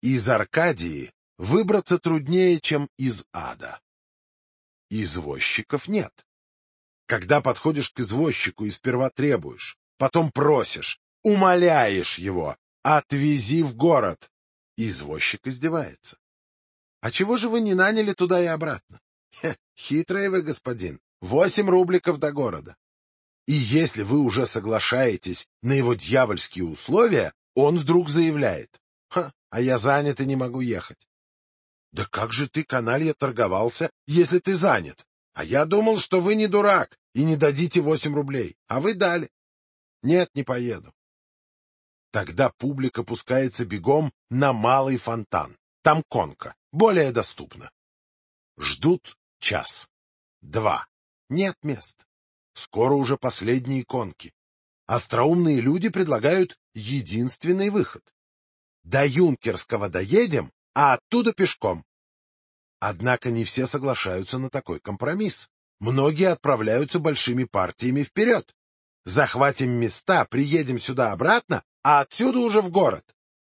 Из Аркадии выбраться труднее, чем из ада. Извозчиков нет. Когда подходишь к извозчику и сперва требуешь, потом просишь, умоляешь его, отвези в город, извозчик издевается. А чего же вы не наняли туда и обратно? Хитрый вы, господин, 8 рубликов до города. И если вы уже соглашаетесь на его дьявольские условия, он вдруг заявляет: а я занят и не могу ехать. Да как же ты, каналья, торговался, если ты занят? А я думал, что вы не дурак и не дадите 8 рублей, а вы дали. Нет, не поеду. Тогда публика пускается бегом на Малый Фонтан. Там конка, более доступна. Ждут час, 2. Нет мест. Скоро уже последние конки. Остроумные люди предлагают единственный выход. До Юнкерского доедем, а оттуда пешком. Однако не все соглашаются на такой компромисс. Многие отправляются большими партиями вперед. Захватим места, приедем сюда обратно, а отсюда уже в город.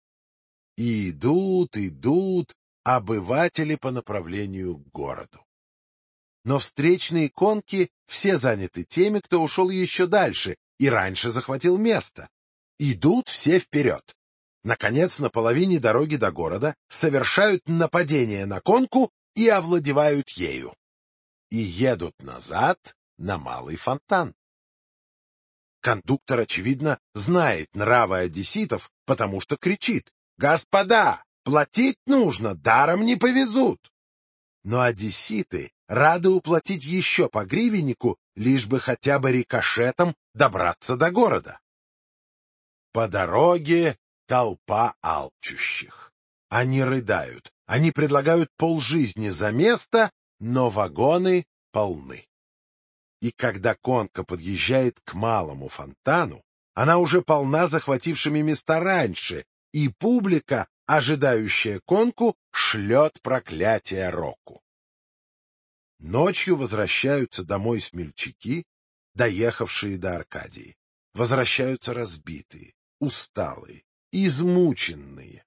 И идут обыватели по направлению к городу. Но встречные конки все заняты теми, кто ушел еще дальше и раньше захватил место. Идут все вперед. Наконец, на половине дороги до города совершают нападение на конку и овладевают ею. И едут назад на Малый Фонтан. Кондуктор, очевидно, знает нравы одесситов, потому что кричит: «Господа, платить нужно, даром не повезут!» Но одесситы рады уплатить еще по гривеннику, лишь бы хотя бы рикошетом добраться до города. По дороге толпа алчущих. Они рыдают, они предлагают полжизни за место, но вагоны полны. И когда конка подъезжает к Малому Фонтану, она уже полна захватившими места раньше, и публика, ожидающая конку, шлет проклятие року. Ночью возвращаются домой смельчаки, доехавшие до Аркадии. Возвращаются разбитые, усталые, измученные.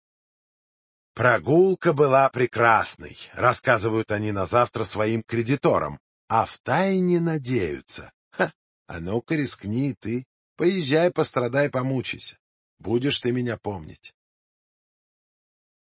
Прогулка была прекрасной, рассказывают они на завтра своим кредиторам, а втайне надеются: а ну-ка рискни ты, поезжай, пострадай, помучайся, будешь ты меня помнить.